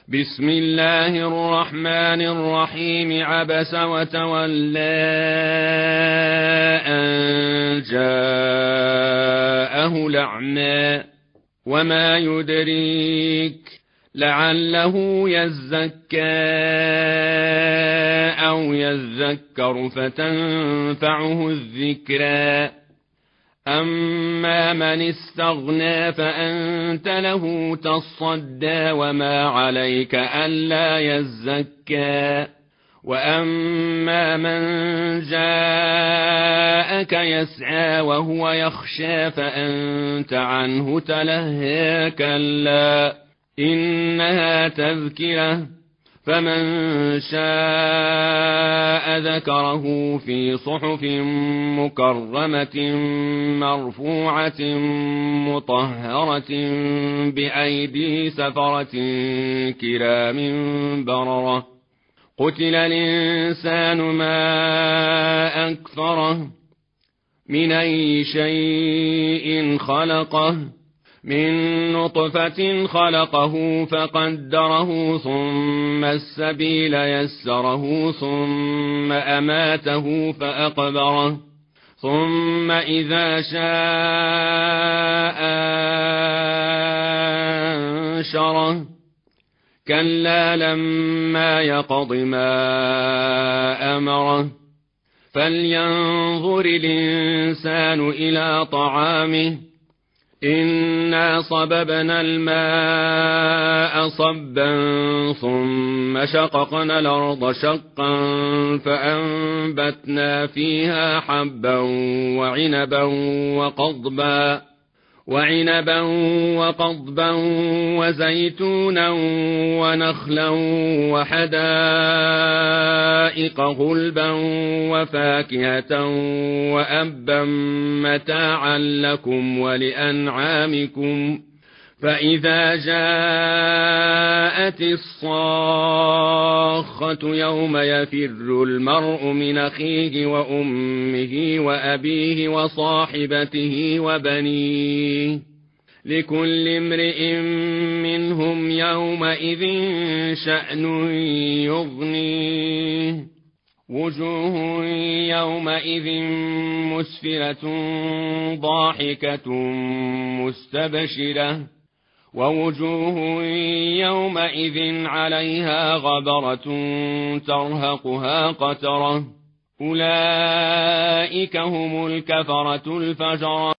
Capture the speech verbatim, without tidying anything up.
بسم الله الرحمن الرحيم. عبس وتولى أن جاءه الأعمى وما يدريك لعله يزكى أو يذكر فتنفعه الذكرى. أما من استغنى فأنت له تصدى وما عليك ألا يزكى. وأما من جاءك يسعى وهو يخشى فأنت عنه تلهى. كلا إنها تذكرة فمن شاء ذكره في صحف مكرمة مرفوعة مطهرة بأيدي سفرة كرام بررة. قتل الإنسان ما أكفره من أي شيء خلقه من نطفة خلقه فقدره ثم السبيل يسره ثم أماته فأقبره ثم إذا شاء أنشره. كلا لما يقض ما أمره. فلينظر الإنسان إلى طعامه إنا صببنا الماء صبا ثم شققنا الأرض شقا فأنبتنا فيها حبا وعنبا وقضبا وعنبا وقضبا وزيتونا ونخلا وحدائق غلبا وفاكهة وأبا متاعا لكم ولأنعامكم. فإذا جاءت الصاخة يوم يفر المرء من أخيه وأمه وأبيه وصاحبته وبنيه لكل امرئ منهم يومئذ شأن يغنيه. وجوه يومئذ مسفرة ضاحكة مستبشرة ووجوه يومئذ عليها غبرة ترهقها قترة. أولئك هم الكفرة الفجرة.